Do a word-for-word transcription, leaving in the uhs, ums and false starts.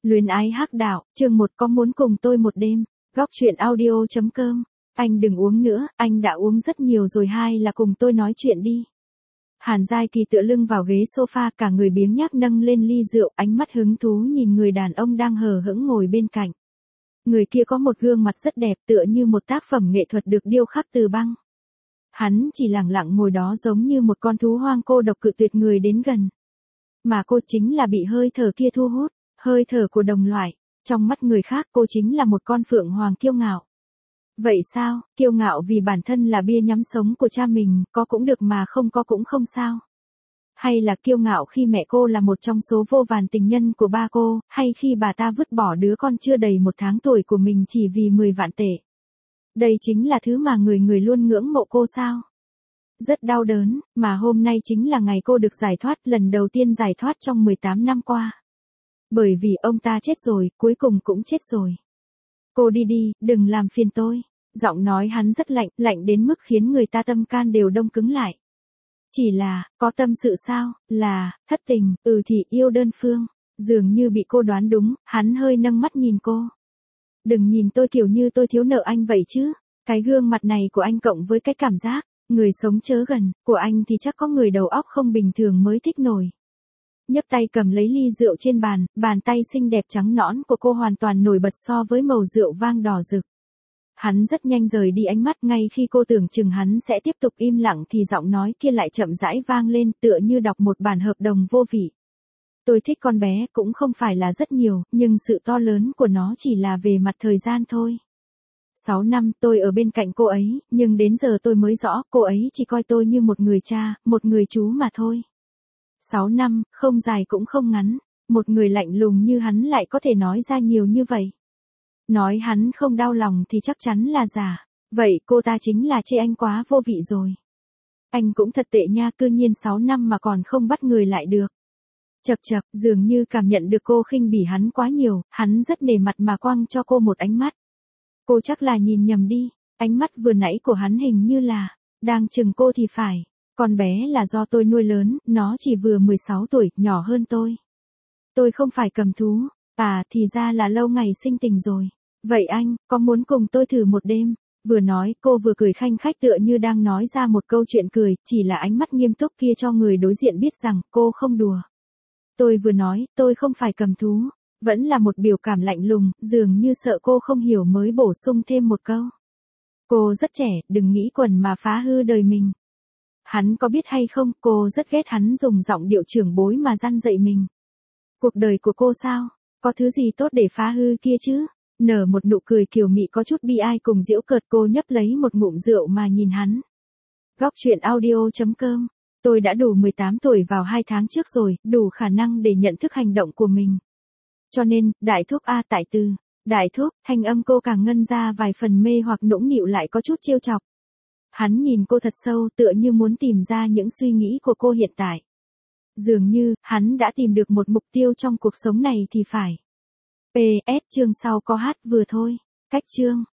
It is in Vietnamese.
Luyến ái hắc đạo, chương một có muốn cùng tôi một đêm, góc chuyện audio.com, anh đừng uống nữa, anh đã uống rất nhiều rồi. Hai là cùng tôi nói chuyện đi. Hàn Giai Kỳ tựa lưng vào ghế sofa, cả người biếng nhác nâng lên ly rượu, ánh mắt hứng thú nhìn người đàn ông đang hờ hững ngồi bên cạnh. Người kia có một gương mặt rất đẹp, tựa như một tác phẩm nghệ thuật được điêu khắc từ băng. Hắn chỉ lặng lặng ngồi đó giống như một con thú hoang cô độc cự tuyệt người đến gần. Mà cô chính là bị hơi thở kia thu hút, hơi thở của đồng loại. Trong mắt người khác cô chính là một con phượng hoàng kiêu ngạo. Vậy sao, kiêu ngạo vì bản thân là bia nhắm sống của cha mình, có cũng được mà không có cũng không sao. Hay là kiêu ngạo khi mẹ cô là một trong số vô vàn tình nhân của ba cô, hay khi bà ta vứt bỏ đứa con chưa đầy một tháng tuổi của mình chỉ vì mười vạn tệ. Đây chính là thứ mà người người luôn ngưỡng mộ cô sao? Rất đau đớn, mà hôm nay chính là ngày cô được giải thoát, lần đầu tiên giải thoát trong mười tám năm qua. Bởi vì ông ta chết rồi, cuối cùng cũng chết rồi. Cô đi đi, đừng làm phiền tôi. Giọng nói hắn rất lạnh, lạnh đến mức khiến người ta tâm can đều đông cứng lại. Chỉ là, có tâm sự sao, là, thất tình, ừ thì yêu đơn phương. Dường như bị cô đoán đúng, hắn hơi nâng mắt nhìn cô. Đừng nhìn tôi kiểu như tôi thiếu nợ anh vậy chứ. Cái gương mặt này của anh cộng với cái cảm giác, người sống chớ gần, của anh thì chắc có người đầu óc không bình thường mới thích nổi. Nhấc tay cầm lấy ly rượu trên bàn, bàn tay xinh đẹp trắng nõn của cô hoàn toàn nổi bật so với màu rượu vang đỏ rực. Hắn rất nhanh rời đi ánh mắt, ngay khi cô tưởng chừng hắn sẽ tiếp tục im lặng thì giọng nói kia lại chậm rãi vang lên, tựa như đọc một bản hợp đồng vô vị. Tôi thích con bé cũng không phải là rất nhiều, nhưng sự to lớn của nó chỉ là về mặt thời gian thôi. Sáu năm tôi ở bên cạnh cô ấy, nhưng đến giờ tôi mới rõ cô ấy chỉ coi tôi như một người cha, một người chú mà thôi. Sáu năm, không dài cũng không ngắn, một người lạnh lùng như hắn lại có thể nói ra nhiều như vậy. Nói hắn không đau lòng thì chắc chắn là giả, vậy cô ta chính là chê anh quá vô vị rồi. Anh cũng thật tệ nha, cư nhiên sáu năm mà còn không bắt người lại được. Chậc chậc, dường như cảm nhận được cô khinh bỉ hắn quá nhiều, hắn rất nể mặt mà quăng cho cô một ánh mắt. Cô chắc là nhìn nhầm đi, ánh mắt vừa nãy của hắn hình như là đang chừng cô thì phải. Con bé là do tôi nuôi lớn, nó chỉ vừa mười sáu tuổi, nhỏ hơn tôi. Tôi không phải cầm thú, à thì ra là lâu ngày sinh tình rồi. Vậy anh, có muốn cùng tôi thử một đêm? Vừa nói, cô vừa cười khanh khách tựa như đang nói ra một câu chuyện cười, chỉ là ánh mắt nghiêm túc kia cho người đối diện biết rằng cô không đùa. Tôi vừa nói, tôi không phải cầm thú, vẫn là một biểu cảm lạnh lùng, dường như sợ cô không hiểu mới bổ sung thêm một câu. Cô rất trẻ, đừng nghĩ quần mà phá hư đời mình. Hắn có biết hay không, cô rất ghét hắn dùng giọng điệu trưởng bối mà răn dạy mình. Cuộc đời của cô sao, có thứ gì tốt để phá hư kia chứ? Nở một nụ cười kiều mị có chút bi ai cùng giễu cợt, cô nhấp lấy một ngụm rượu mà nhìn hắn. Góc chuyện audio.com, tôi đã đủ mười tám tuổi vào hai tháng trước rồi, đủ khả năng để nhận thức hành động của mình. Cho nên, đại thúc a tại từ, đại thúc, thanh âm cô càng ngân ra vài phần mê hoặc nũng nịu lại có chút trêu chọc. Hắn nhìn cô thật sâu, tựa như muốn tìm ra những suy nghĩ của cô hiện tại. Dường như, hắn đã tìm được một mục tiêu trong cuộc sống này thì phải. pê ét chương sau có hát vừa thôi. Cách chương.